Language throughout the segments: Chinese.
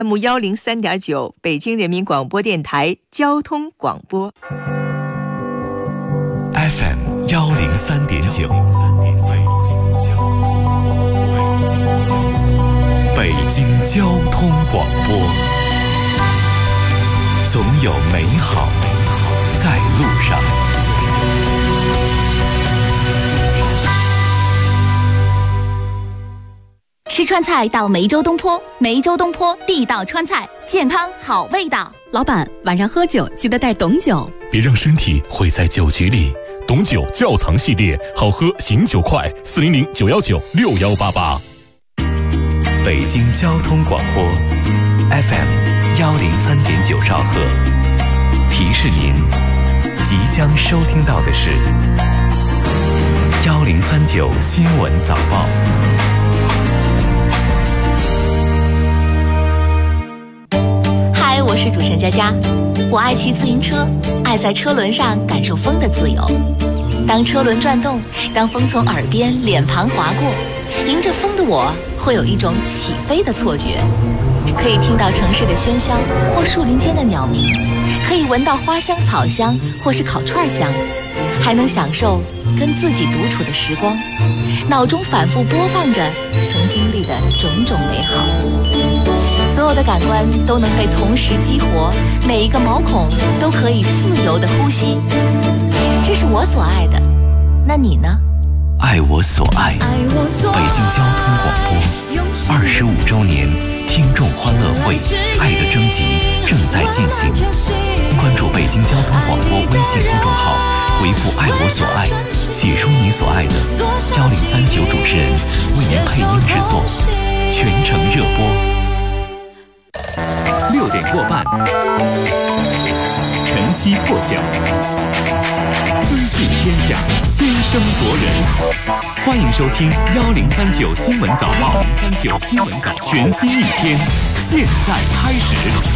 103.9北京人民广播电台交通广播。 FM 103.9，北京交通广播，总有美好在路上。 吃川菜到梅州东坡，梅州东坡地道川菜，健康好味道。 老板，晚上喝酒记得带董酒， 别让身体毁在酒局里。董酒窖藏系列，好喝醒酒快，400-919-6188。北京交通广播 FM 103.9兆赫，提示您即将收听到的是1039新闻早报。 嗨，我是主持人佳佳。我爱骑自行车，爱在车轮上感受风的自由。当车轮转动，当风从耳边、脸庞划过，迎着风的我会有一种起飞的错觉。可以听到城市的喧嚣或树林间的鸟鸣，可以闻到花香草香或是烤串香，还能享受跟自己独处的时光，脑中反复播放着曾经历的种种美好。所有的感官都能被同时激活，每一个毛孔都可以自由的呼吸。这是我所爱的，那你呢？ 爱我所爱，北京交通广播25周年听众欢乐会爱的征集正在进行，关注北京交通广播微信公众号，回复爱我所爱，写出你所爱的，1039主持人为您配音制作，全程热播。6点过半，晨曦破晓，资讯天下，先声夺人。欢迎收听1039新闻早报，1039新闻早报，全新一天，现在开始。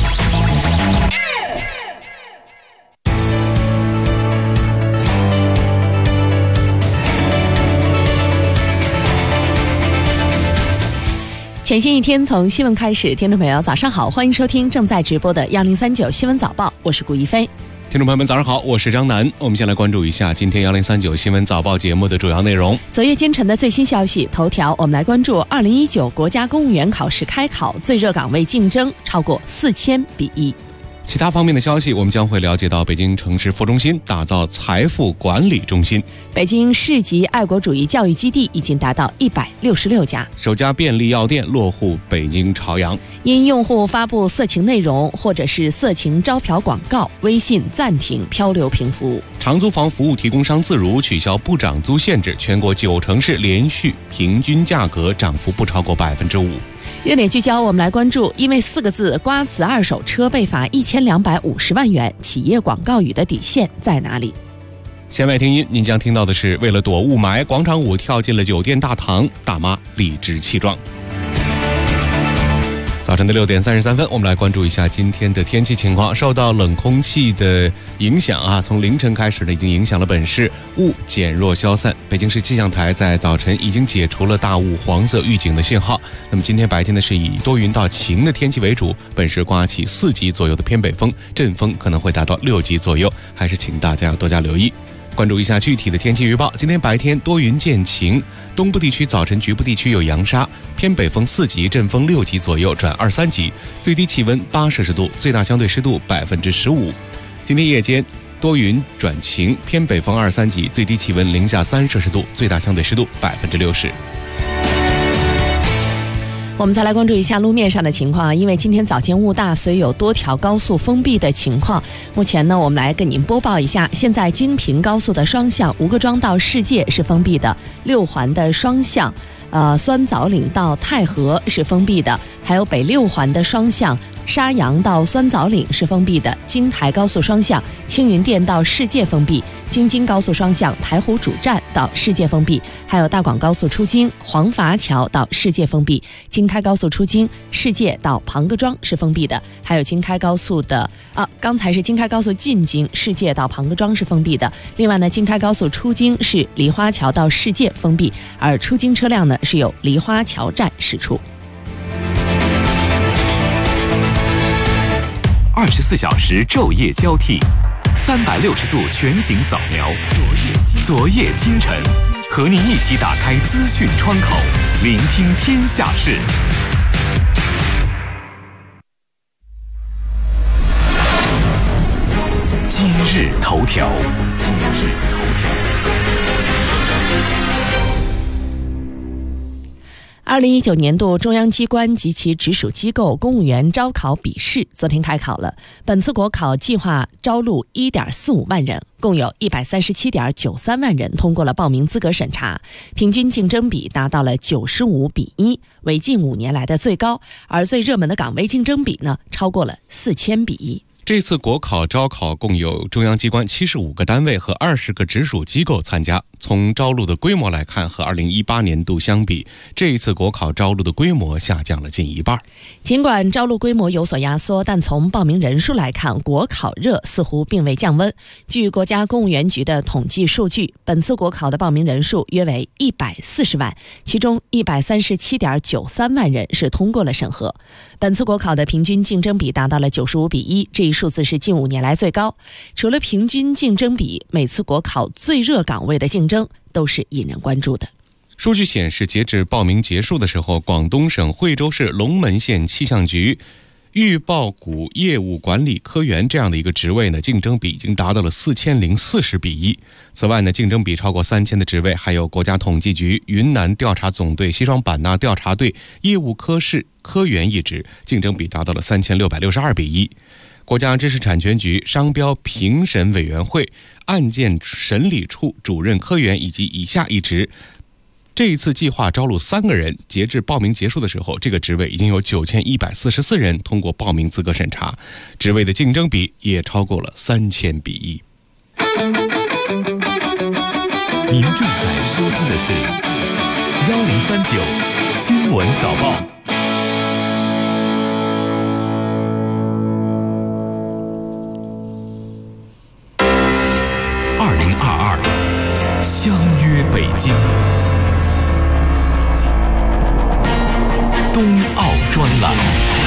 全新一天从新闻开始，听众朋友早上好，欢迎收听正在直播的1039新闻早报，我是顾一飞。 听众朋友们早上好，我是张楠。我们先来关注一下今天1039新闻早报节目的主要内容。 昨夜今晨的最新消息，头条我们来关注2019国家公务员考试开考，最热岗位竞争超过4000比1。 其他方面的消息，我们将会了解到北京城市副中心打造财富管理中心， 北京市级爱国主义教育基地已经达到166家， 首家便利药店落户北京朝阳。 因用户发布色情内容或者是色情招嫖广告，微信暂停漂流瓶服务。 长租房服务提供商自如取消不涨租限制，全国9城市连续平均价格涨幅不超过5%。 热点聚焦，我们来关注，因为4个字瓜子二手车被罚1250万元，企业广告语的底线在哪里？ 弦外听音，您将听到的是，为了躲雾霾，广场舞跳进了酒店大堂，大妈理直气壮。早晨的6点33分，我们来关注一下今天的天气情况。受到冷空气的影响啊，从凌晨开始呢，已经影响了本市，雾减弱消散。北京市气象台在早晨已经解除了大雾黄色预警的信号。那么今天白天呢，是以多云到晴的天气为主，本市刮起4级左右的偏北风，阵风可能会达到6级左右，还是请大家要多加留意。关注一下具体的天气预报。今天白天多云见晴，东部地区早晨局部地区有扬沙，偏北风4级，阵风6级左右转2、3级，最低气温8摄氏度，最大相对湿度15%。今天夜间多云转晴，偏北风2、3级，最低气温零下3摄氏度，最大相对湿度60%。 我们再来关注一下路面上的情况，因为今天早间雾大，所以有多条高速封闭的情况。目前呢，我们来跟您播报一下，现在京平高速的双向吴各庄到世界是封闭的，6环的双向酸枣岭到太和是封闭的，还有北6环的双向沙洋到酸枣岭是封闭的，京台高速双向青云店到世界封闭，京津高速双向台湖主站到世界封闭，还有大广高速出京黄筏桥到世界封闭，京开高速出京世界到庞各庄是封闭的，还有京开高速的刚才是京开高速进京世界到庞各庄是封闭的。另外呢，京开高速出京是梨花桥到世界封闭，而出京车辆呢是由梨花桥站驶出。 24小时昼夜交替，360度全景扫描，昨夜今晨，和您一起打开资讯窗口，聆听天下事。今日头条。 2019年度中央机关及其直属机构公务员招考笔试昨天开考了。本次国考计划招录 1.45 万人，共有 137.93 万人通过了报名资格审查，平均竞争比达到了95:1，为近5年来的最高，而最热门的岗位竞争比呢，超过了4000:1。 这次国考招考共有中央机关75个单位和20个直属机构参加。从招录的规模来看，和2018年度相比，这一次国考招录的规模下降了近一半。 尽管招录规模有所压缩，但从报名人数来看，国考热似乎并未降温。据国家公务员局的统计数据，本次国考的报名人数约为140万，其中137.93万人是通过了审核。本次国考的平均竞争比达到了95:1，这一数字是近5年来最高。除了平均竞争比，每次国考最热岗位的竞争都是引人关注的。 数据显示，截至报名结束的时候，广东省惠州市龙门县气象局预报谷业务管理科员这样的一个职位呢，竞争比已经达到了4040:1。此外呢，竞争比超过3000的职位还有国家统计局云南调查总队西双版纳调查队业务科室科员一职，竞争比达到了3662:1。国家知识产权局商标评审委员会案件审理处主任科员以及以下一职，这一次计划招录3个人，截至报名结束的时候，这个职位已经有9144人通过报名资格审查，职位的竞争比也超过了3000:1。 您正在收听的是1039新闻早报。2022相约北京，冬奥专栏。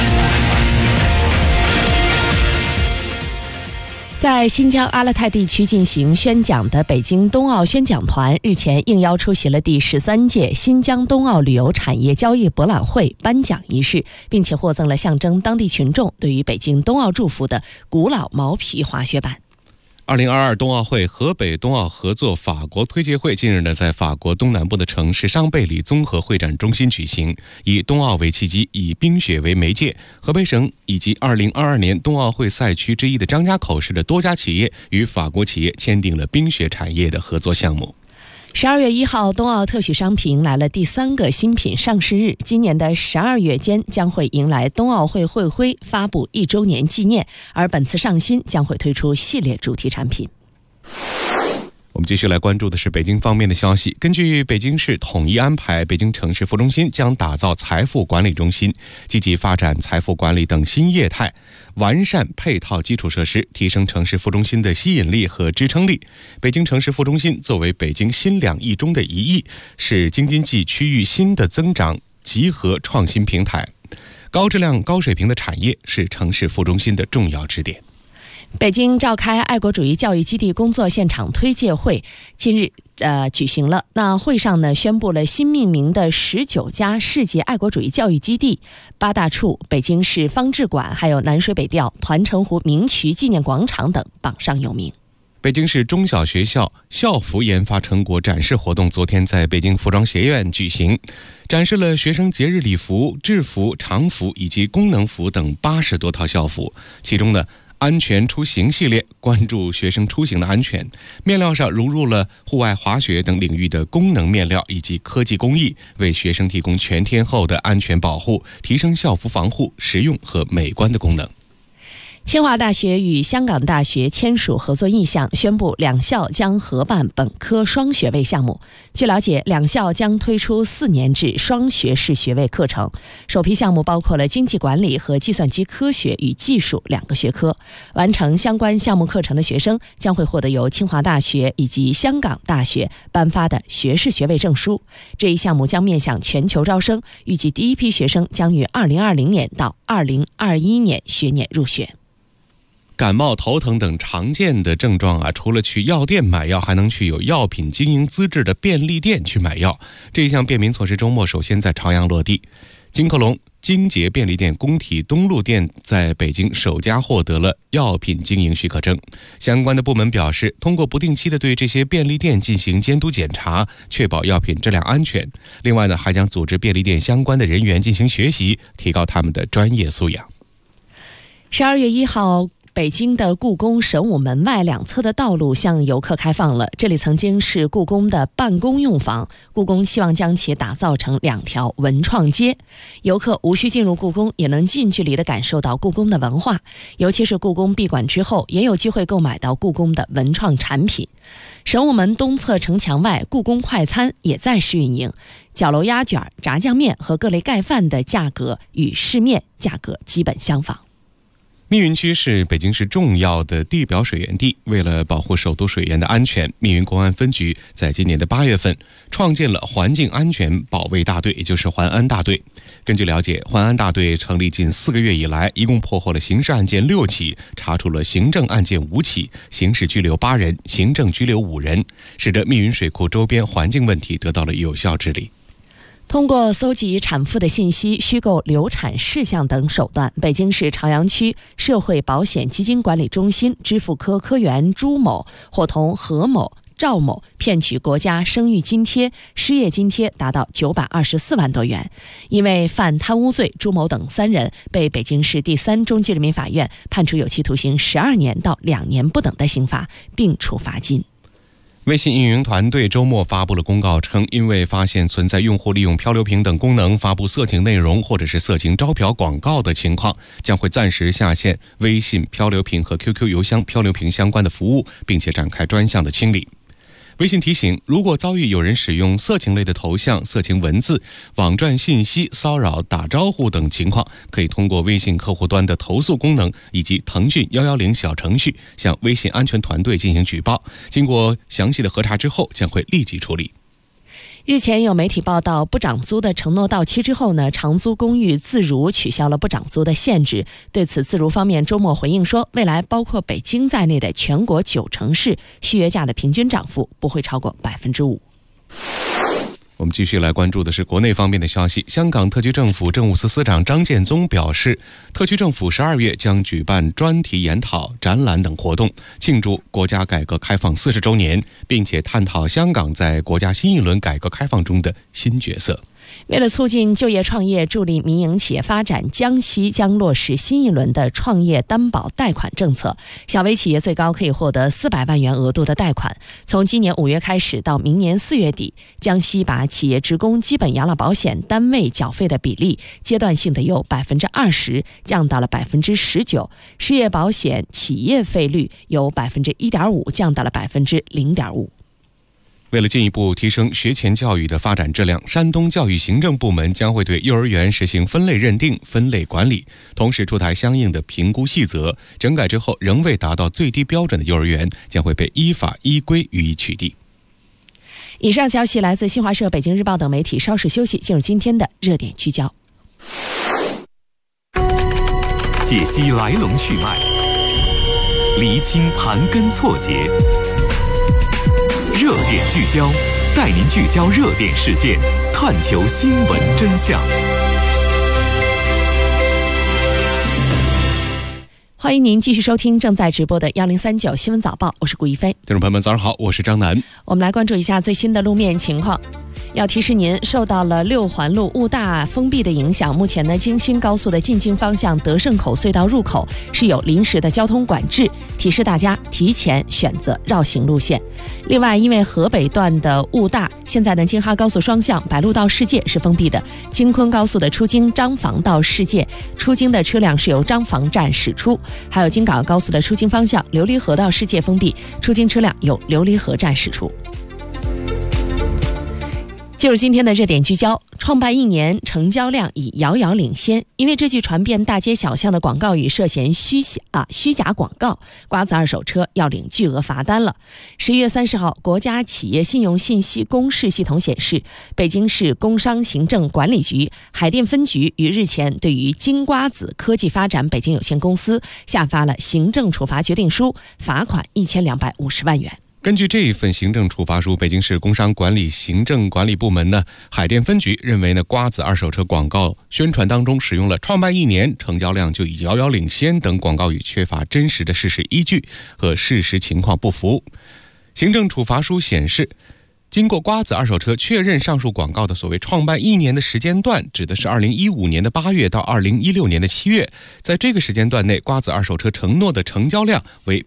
在新疆阿勒泰地区进行宣讲的北京冬奥宣讲团日前应邀出席了第13届新疆冬奥旅游产业交易博览会颁奖仪式，并且获赠了象征当地群众对于北京冬奥祝福的古老毛皮滑雪板。 2022冬奥会河北冬奥合作法国推介会近日呢，在法国东南部的城市商贝里综合会展中心举行，以冬奥为契机，以冰雪为媒介，河北省以及2022年冬奥会赛区之一的张家口市的多家企业与法国企业签订了冰雪产业的合作项目。 12月1号，冬奥特许商品迎来了第3个新品上市日。今年的12月间将会迎来冬奥会会徽发布1周年纪念，而本次上新将会推出系列主题产品。 我们继续来关注的是北京方面的消息。根据北京市统一安排，北京城市副中心将打造财富管理中心，积极发展财富管理等新业态，完善配套基础设施，提升城市副中心的吸引力和支撑力。北京城市副中心作为北京新2翼中的1翼，是京津冀区域新的增长集合创新平台。高质量高水平的产业是城市副中心的重要支点。 北京召开爱国主义教育基地工作现场推介会，今日举行了。那会上呢，宣布了新命名的19家世界爱国主义教育基地，8大处、北京市方志馆，还有南水北调、团城湖明渠纪念广场等榜上有名。 北京市中小学校校服研发成果展示活动昨天在北京服装学院举行，展示了学生节日礼服、制服、常服以及功能服等80多套校服。其中呢，安全出行系列关注学生出行的安全，面料上融入了户外滑雪等领域的功能面料以及科技工艺，为学生提供全天候的安全保护，提升校服防护实用和美观的功能。 清华大学与香港大学签署合作意向，宣布两校将合办本科双学位项目。据了解，两校将推出4年制双学士学位课程，首批项目包括了经济管理和计算机科学与技术2个学科。完成相关项目课程的学生将会获得由清华大学以及香港大学颁发的学士学位证书。这一项目将面向全球招生，预计第一批学生将于2020年到2021年学年入学。 感冒、头疼等常见的症状啊，除了去药店买药，还能去有药品经营资质的便利店去买药。这一项便民措施周末首先在朝阳落地。金客隆金捷便利店工体东路店在北京首家获得了药品经营许可证。相关的部门表示，通过不定期的对这些便利店进行监督检查，确保药品质量安全。另外呢，还将组织便利店相关的人员进行学习，提高他们的专业素养。 12月1号，北京的故宫神武门外两侧的道路向游客开放了。这里曾经是故宫的办公用房，故宫希望将其打造成2条文创街，游客无需进入故宫，也能近距离地感受到故宫的文化。尤其是故宫闭馆之后，也有机会购买到故宫的文创产品。神武门东侧城墙外，故宫快餐也在试运营，角楼鸭卷、炸酱面和各类盖饭的价格与市面价格基本相仿。 密云区是北京市重要的地表水源地，为了保护首都水源的安全，密云公安分局在今年的8月份创建了环境安全保卫大队，也就是环安大队。根据了解，环安大队成立近4个月以来，一共破获了刑事案件6起，查处了行政案件5起，刑事拘留8人，行政拘留5人，使得密云水库周边环境问题得到了有效治理。 通过搜集产妇的信息、虚构流产事项等手段，北京市朝阳区社会保险基金管理中心支付科科员朱某伙同何某、赵某骗取国家生育津贴、失业津贴达到924万多元。因为犯贪污罪，朱某等3人被北京市第3中级人民法院判处有期徒刑12年到2年不等的刑罚，并处罚金。 微信运营团队周末发布了公告称，因为发现存在用户利用漂流瓶等功能发布色情内容或者是色情招嫖广告的情况，将会暂时下线微信漂流瓶和 QQ 邮箱漂流瓶相关的服务，并且展开专项的清理。微信提醒，如果遭遇有人使用色情类的头像、色情文字、网站信息骚扰、打招呼等情况，可以通过微信客户端的投诉功能以及腾讯110小程序向微信安全团队进行举报，经过详细的核查之后，将会立即处理。 日前有媒体报道，不涨租的承诺到期之后呢，长租公寓自如取消了不涨租的限制。对此，自如方面周末回应说，未来包括北京在内的全国9城市续约价的平均涨幅不会超过5%。 我们继续来关注的是国内方面的消息。香港特区政府政务司司长张建宗表示，特区政府12月将举办专题研讨、展览等活动，庆祝国家改革开放40周年，并且探讨香港在国家新一轮改革开放中的新角色。 为了促进就业创业，助力民营企业发展，江西将落实新一轮的创业担保贷款政策，小微企业最高可以获得400万元额度的贷款。从今年5月开始到明年4月底，江西把企业职工基本养老保险单位缴费的比例阶段性的由20%降到了19%，失业保险企业费率由1.5%降到了0.5%。 为了进一步提升学前教育的发展质量，山东教育行政部门将会对幼儿园实行分类认定、分类管理，同时出台相应的评估细则。整改之后仍未达到最低标准的幼儿园，将会被依法依规予以取缔。 以上消息来自新华社、北京日报等媒体。稍事休息，进入今天的热点聚焦， 解析来龙去脉，厘清盘根错节。热点聚焦，带您聚焦热点事件，探求新闻真相。 欢迎您继续收听正在直播的1039新闻早报，我是顾一飞。 听众朋友们早上好，我是张楠。 我们来关注一下最新的路面情况。要提示您，受到了6环路雾大封闭的影响，目前呢，京新高速的进京方向德胜口隧道入口是有临时的交通管制，提示大家提前选择绕行路线。另外，因为河北段的雾大，现在呢，京哈高速双向白鹿到世界是封闭的，京昆高速的出京张坊到世界出京的车辆是由张坊站驶出，还有京港高速的出京方向琉璃河到世界封闭，出京车辆由琉璃河站驶出。 进入今天的热点聚焦，创办1年，成交量已遥遥领先。因为这句传遍大街小巷的广告语涉嫌虚假广告，瓜子二手车要领巨额罚单了。11月30号，国家企业信用信息公示系统显示，北京市工商行政管理局海淀分局于日前对于金瓜子科技发展北京有限公司下发了行政处罚决定书，罚款1250万元。 根据这一份行政处罚书，北京市工商管理行政管理部门呢，海淀分局认为呢，瓜子二手车广告宣传当中使用了“创办1年，成交量就已遥遥领先”等广告语，缺乏真实的事实依据和事实情况不符。行政处罚书显示，经过瓜子二手车确认上述广告的所谓创办1年的时间段，指的是2015年的8月到2016年的7月。在这个时间段内，瓜子二手车承诺的成交量为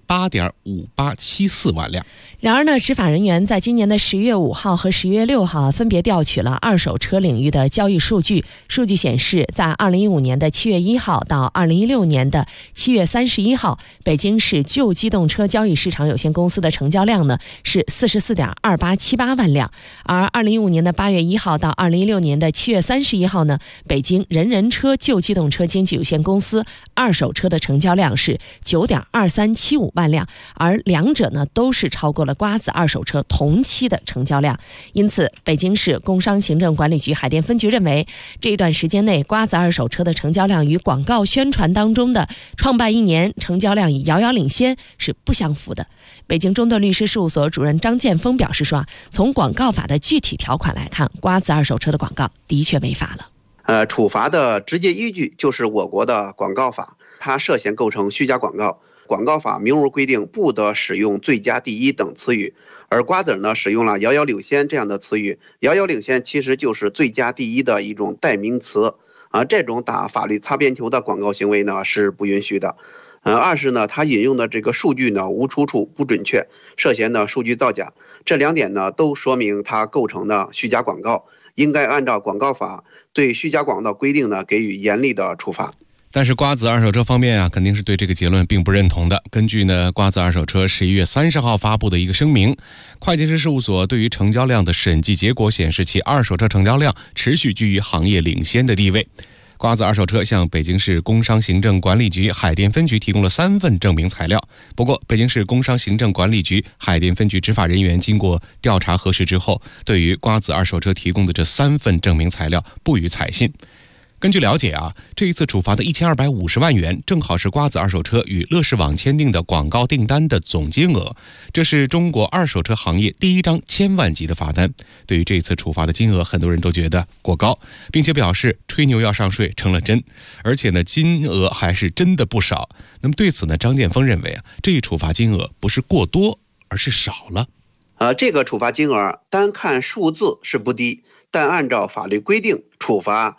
8.5874万辆。 然而呢，执法人员在今年的11月5号和11月6号分别调取了二手车领域的交易数据。数据显示，在2015年的7月1号到2016年的7月31号，北京市旧机动车交易市场有限公司的成交量呢是44.2878万辆，而2015年的8月1号到2016年的7月31号呢，北京人人车旧机动车经纪有限公司二手车的成交量是9.2375万辆，而两者呢都是超过了瓜子二手车同期的成交量。因此，北京市工商行政管理局海淀分局认为，这一段时间内瓜子二手车的成交量与广告宣传当中的创办1年，成交量已遥遥领先是不相符的。北京中顿律师事务所主任张建峰表示说，从广告法的具体条款来看，瓜子二手车的广告的确违法了。 处罚的直接依据就是我国的广告法，它涉嫌构成虚假广告。广告法明文规定不得使用最佳第一等词语，而瓜子呢使用了遥遥领先这样的词语。遥遥领先其实就是最佳第一的一种代名词这种打法律擦边球的广告行为呢是不允许的。二是呢，他引用的这个数据呢无出处、不准确，涉嫌呢数据造假。这2点呢都说明他构成的虚假广告，应该按照广告法对虚假广告规定呢给予严厉的处罚。 但是瓜子二手车方面肯定是对这个结论并不认同的。根据呢瓜子二手车11月30号发布的一个声明，会计师事务所对于成交量的审计结果显示，其二手车成交量持续居于行业领先的地位。瓜子二手车向北京市工商行政管理局海淀分局提供了3份证明材料，不过北京市工商行政管理局海淀分局执法人员经过调查核实之后，对于瓜子二手车提供的这3份证明材料不予采信。根据了解这一次处罚的1250万元正好是瓜子二手车与乐视网签订的广告订单的总金额，这是中国二手车行业第一张1000万级的罚单。对于这一次处罚的金额，很多人都觉得过高，并且表示吹牛要上税成了真，而且呢金额还是真的不少。那么对此呢，张建峰认为这一处罚金额不是过多，而是少了。 这个处罚金额单看数字是不低，但按照法律规定处罚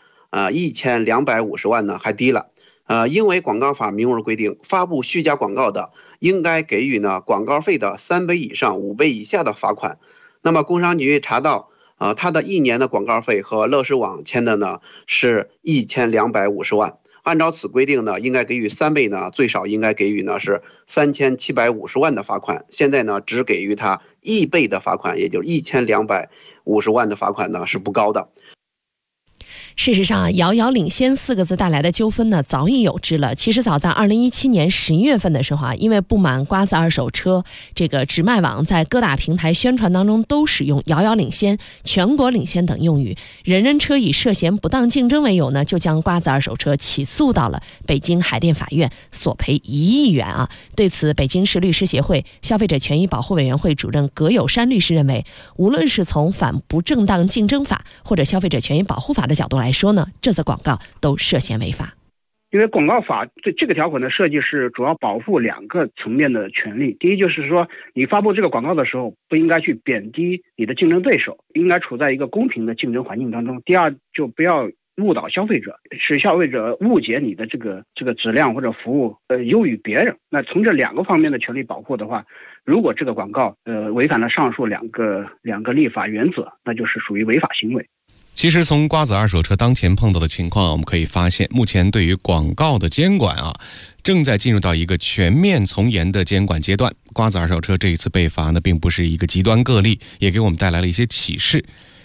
1250万呢还低了。因为广告法明文规定，发布虚假广告的应该给予呢广告费的3倍以上5倍以下的罚款。那么工商局查到他的1年的广告费和乐视网签的呢是1250万，按照此规定呢应该给予3倍呢，最少应该给予呢是3750万的罚款。现在呢只给予他1倍的罚款，也就是1250万的罚款呢是不高的。 事实上遥遥领先4个字带来的纠纷呢早已有之了。其实早在2017年11月份的时候因为不满瓜子二手车这个直卖网在各大平台宣传当中都使用遥遥领先、全国领先等用语，人人车以涉嫌不当竞争为由呢，就将瓜子二手车起诉到了北京海淀法院，索赔1亿元对此，北京市律师协会消费者权益保护委员会主任葛友山律师认为，无论是从反不正当竞争法或者消费者权益保护法的角度来说呢，这则广告都涉嫌违法。 因为广告法这个条款的设计是主要保护2个层面的权利。第一就是说，你发布这个广告的时候不应该去贬低你的竞争对手，应该处在一个公平的竞争环境当中。第二，就不要误导消费者，使消费者误解你的这个质量或者服务优于别人。那从这2个方面的权利保护的话，如果这个广告违反了上述两个立法原则，那就是属于违法行为。 其实从瓜子二手车当前碰到的情况我们可以发现，目前对于广告的监管正在进入到一个全面从严的监管阶段。瓜子二手车这一次被罚呢，并不是一个极端个例，也给我们带来了一些启示。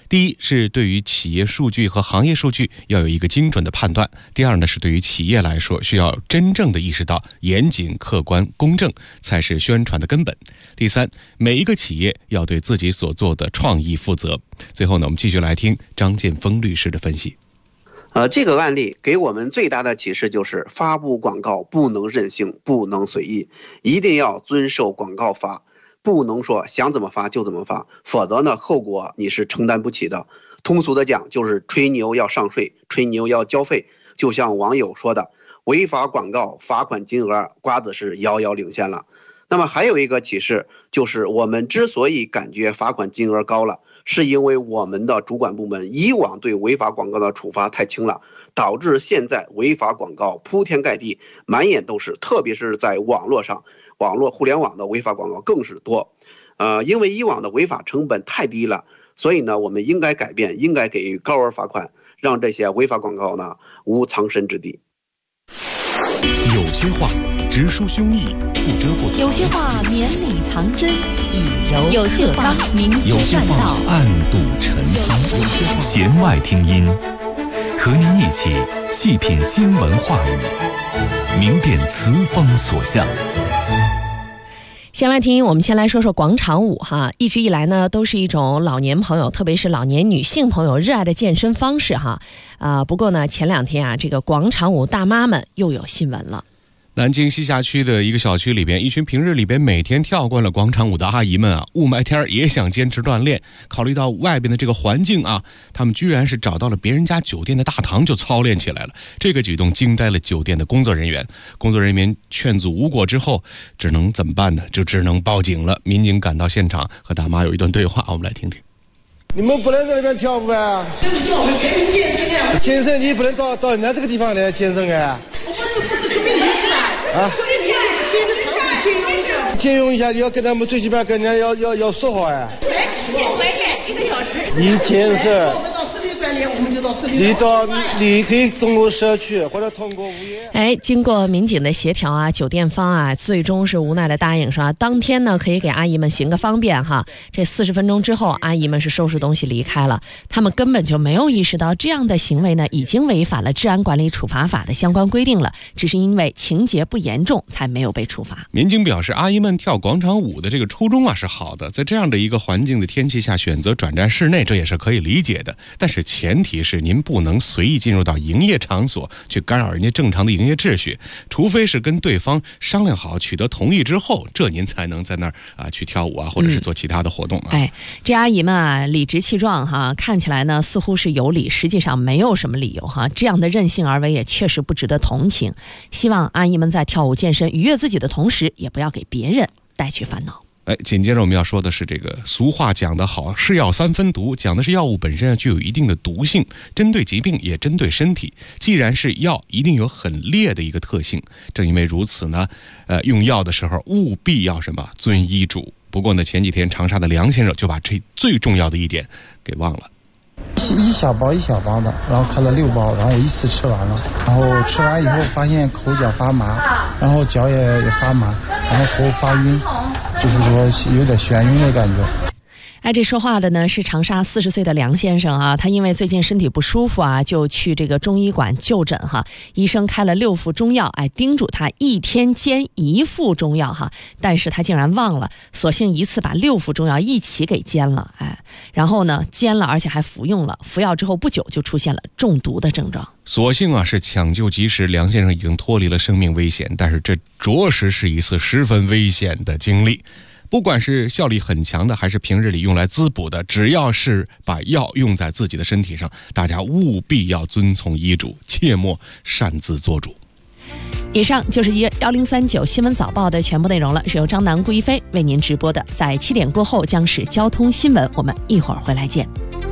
第一是对于企业数据和行业数据要有一个精准的判断，第二呢是对于企业来说需要真正的意识到严谨、客观、公正才是宣传的根本。第三，每一个企业要对自己所做的创意负责。最后呢，我们继续来听张建峰律师的分析。 这个案例给我们最大的启示就是发布广告不能任性，不能随意，一定要遵守广告法，不能说想怎么发就怎么发，否则呢后果你是承担不起的。通俗的讲就是吹牛要上税，吹牛要交费。就像网友说的，违法广告罚款金额瓜子是遥遥领先了。那么还有一个启示就是我们之所以感觉罚款金额高了，是因为我们的主管部门以往对违法广告的处罚太轻了，导致现在违法广告铺天盖地，满眼都是，特别是在网络上，互联网的违法广告更是多。因为以往的违法成本太低了，所以呢我们应该改变，应该给予高额罚款，让这些违法广告呢无藏身之地。 有些话直抒胸臆，不遮不藏； 有些话绵里藏针，以柔克刚；有些话明修栈道， 暗度陈仓。弦外听音，和您一起细品新闻话语，明辨词风所向。 弦外听音，我们先来说说广场舞哈。一直以来呢，都是一种老年朋友，特别是老年女性朋友热爱的健身方式哈。不过呢，前2天啊，这个广场舞大妈们又有新闻了。 南京西峡区的一个小区里边，一群平日里边每天跳惯了广场舞的阿姨们啊，雾霾天也想坚持锻炼。考虑到外边的这个环境啊，他们居然是找到了别人家酒店的大堂就操练起来了。这个举动惊呆了酒店的工作人员。工作人员劝阻无果之后，只能怎么办呢？就只能报警了。民警赶到现场，和大妈有一段对话，我们来听听。 你们不能在那边跳舞啊！这是教会别人健身呀！健身你不能到人家这个地方来健身啊！我们不是可以啊！借用一下，你要跟他们最起码跟人家要说好哎。1个小时。你健身。我们到市里锻炼，我们就到市里。你可以通过社区或者通过物业。 经过民警的协调啊，酒店方啊最终是无奈的答应说，当天呢可以给阿姨们行个方便哈。这40分钟之后，阿姨们是收拾东西离开了。他们根本就没有意识到这样的行为呢已经违反了治安管理处罚法的相关规定了，只是因为情节不严重才没有被处罚。 民警表示，阿姨们跳广场舞的这个初衷啊是好的，在这样的一个环境的天气下选择转战室内，这也是可以理解的。但是前提是您不能随意进入到营业场所去干扰人家正常的营业秩序，除非是跟对方商量好取得同意之后，这您才能在那儿去跳舞啊，或者是做其他的活动啊。 这阿姨们啊理直气壮哈，看起来呢似乎是有理，实际上没有什么理由哈。这样的任性而为也确实不值得同情。希望阿姨们在跳舞健身愉悦自己的同时，也不要给别人带去烦恼。 紧接着我们要说的是，这个俗话讲得好，是药3分毒，讲的是药物本身具有一定的毒性，针对疾病也针对身体。既然是药，一定有很烈的一个特性。正因为如此呢，用药的时候务必要什么遵医嘱。不过呢，前几天长沙的梁先生就把这最重要的一点给忘了。 一小包的，然后开了6包，然后我一次吃完了，然后吃完以后发现口角发麻，然后脚也发麻，然后头发晕，就是说有点眩晕的感觉。 这说话的呢是长沙40岁的梁先生啊，他因为最近身体不舒服啊，就去这个中医馆就诊哈。医生开了6副中药，叮嘱他1天煎1副中药哈，但是他竟然忘了，索性一次把6副中药一起给煎了，然后呢煎了，而且还服用了，服药之后不久就出现了中毒的症状。 所幸啊是抢救及时，梁先生已经脱离了生命危险，但是这着实是一次十分危险的经历。不管是效力很强的，还是平日里用来滋补的，只要是把药用在自己的身体上，大家务必要遵从医嘱，切莫擅自做主。 以上就是1039新闻早报的全部内容了，是由张楠、顾一飞为您直播的。在7点过后将是交通新闻，我们一会儿回来见。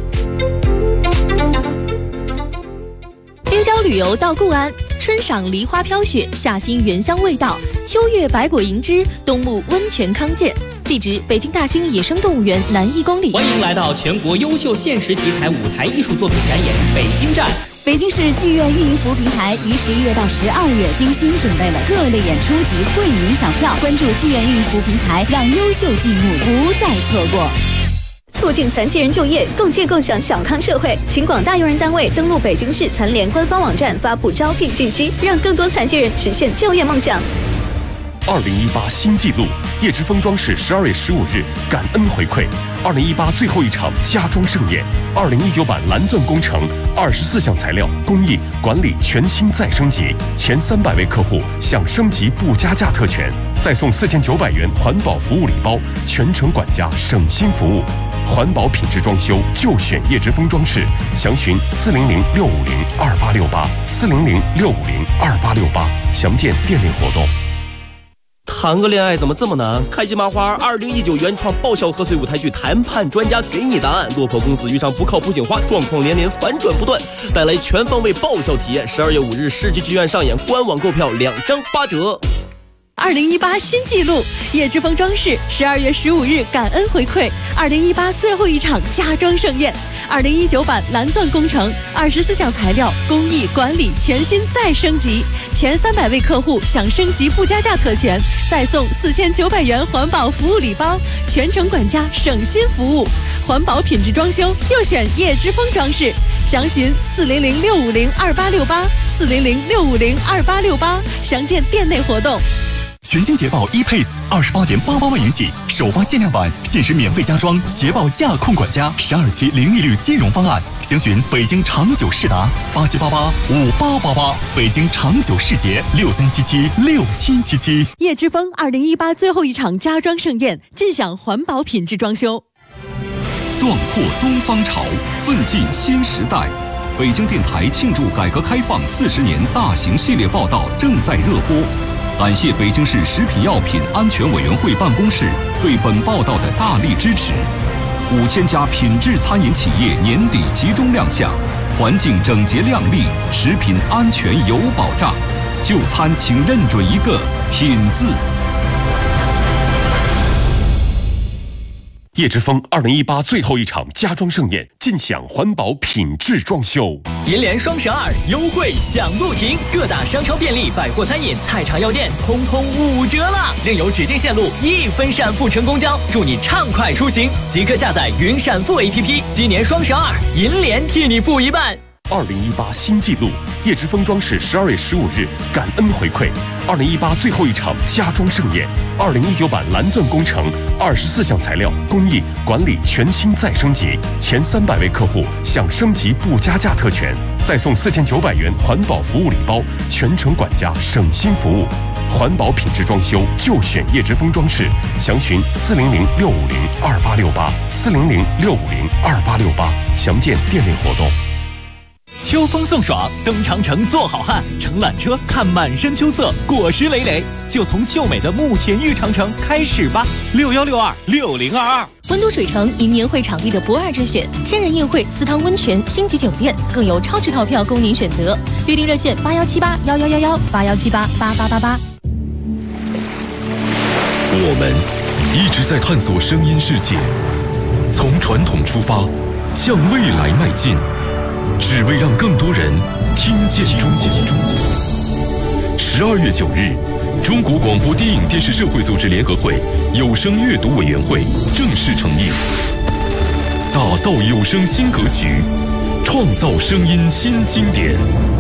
京郊旅游到固安，春赏梨花飘雪，夏欣原香味道，秋月百果盈枝，冬沐温泉康健。地址：北京大兴野生动物园南1公里。 欢迎来到全国优秀现实题材舞台艺术作品展演北京站。 北京市剧院运营服务平台于11月到12月精心准备了各类演出及惠民抢票，关注剧院运营服务平台，让优秀剧目不再错过。 促进残疾人就业，共建共享小康社会。请广大用人单位登录北京市残联官方网站发布招聘信息，让更多残疾人实现就业梦想。 2018新纪录，叶之峰装饰12月15日感恩回馈2018最后一场家装盛宴，2019版蓝钻工程24项材料工艺管理全新再升级，前300位客户享升级不加价特权，再送4900元环保服务礼包，全程管家省心服务。环保品质装修就选叶之峰装饰，详询400-650-2868，400-650-2868，详见店内活动。 谈个恋爱怎么这么难？开心麻花2019原创爆笑贺岁舞台剧，谈判专家给你答案。落魄公子遇上不靠谱警花，状况连连，反转不断，带来全方位爆笑体验。12月5日世纪剧院上演，官网购票2张8折。 2018新纪录，叶之峰装饰12月15日感恩回馈2018最后一场家装盛宴，2019版蓝钻工程24项材料工艺管理全新再升级，前300位客户享升级不加价特权，再送4900元环保服务礼包，全程管家省心服务。环保品质装修就选叶之峰装饰，详询400-650-2868，400-650-2868，详见店内活动。 全新捷豹 ePace 28.88万元起，首发限量版，限时免费加装捷豹驾控管家12期零利率金融方案，详询北京长久世达87885888，北京长久世捷63776777。 叶之峰2018最后一场家装盛宴，尽享环保品质装修。 壮阔东方潮，奋进新时代。北京电台庆祝改革开放40年大型系列报道正在热播。感谢北京市食品药品安全委员会办公室对本报道的大力支持。5000家品质餐饮企业年底集中亮相，环境整洁亮丽，食品安全有保障。就餐请认准一个品字。 叶之峰2018最后一场家装盛宴，尽享环保品质装修。 银联双12优惠享不停，各大商超便利百货餐饮菜场药店通通5折了，另有指定线路1分闪付乘公交，祝你畅快出行。即刻下载云闪付 APP， 今年双12银联替你付一半。 2018新纪录，叶之峰装饰12月15日感恩回馈2018最后一场家装盛宴，2019版蓝钻工程24项材料工艺管理全新再升级，前300位客户享升级不加价特权，再送4900元环保服务礼包，全程管家省心服务。环保品质装修就选叶之峰装饰，详询400-650-2868，400-650-2868，详见店内活动。 秋风送爽，登长城做好汉，乘缆车看满山秋色，果实累累，就从秀美的慕田峪长城开始吧。61626022。 温都水城迎年会场地的不二之选，千人宴会、4汤温泉、星级酒店，更有超值套票供您选择。预订热线81781111，8178888888。 我们一直在探索声音世界，从传统出发，向未来迈进。只为让更多人听见中国。12月9日，中国广播电影电视社会组织联合会有声阅读委员会正式成立，打造有声新格局，创造声音新经典。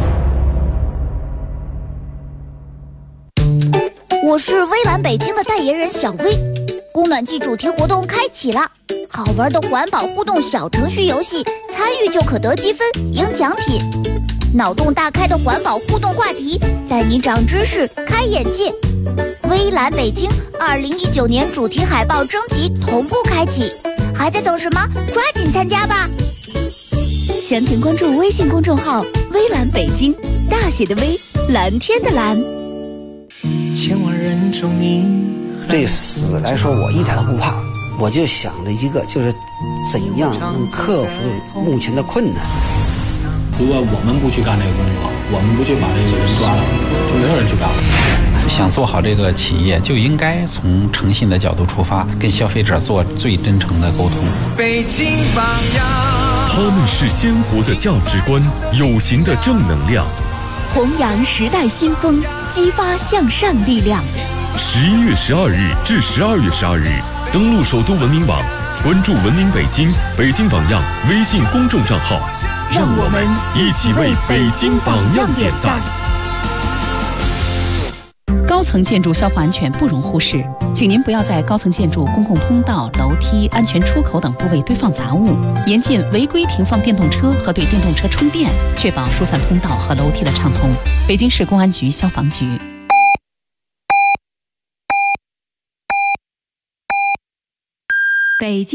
我是微蓝北京的代言人小薇，供暖季主题活动开启了，好玩的环保互动小程序游戏，参与就可得积分赢奖品。脑洞大开的环保互动话题，带你长知识开眼界。微蓝北京2019年主题海报征集同步开启，还在等什么？抓紧参加吧！ 详情关注微信公众号微蓝北京，大写的微，蓝天的蓝。 千万人中你对死来说我一点都不怕，我就想着一个，就是怎样能克服目前的困难。 如果我们不去干这个工作，我们不去把这个人抓了，就没有人去干了。 想做好这个企业，就应该从诚信的角度出发，跟消费者做最真诚的沟通。 北京榜样，他们是鲜活的价值观，有形的正能量， 弘扬时代新风，激发向善力量。 11月12日至12月12日，登录首都文明网， 关注文明北京、北京榜样微信公众账号，让我们一起为北京榜样点赞。 高层建筑消防安全不容忽视，请您不要在高层建筑公共通道、楼梯、安全出口等部位堆放杂物，严禁违规停放电动车和对电动车充电，确保疏散通道和楼梯的畅通。北京市公安局消防局。 北京。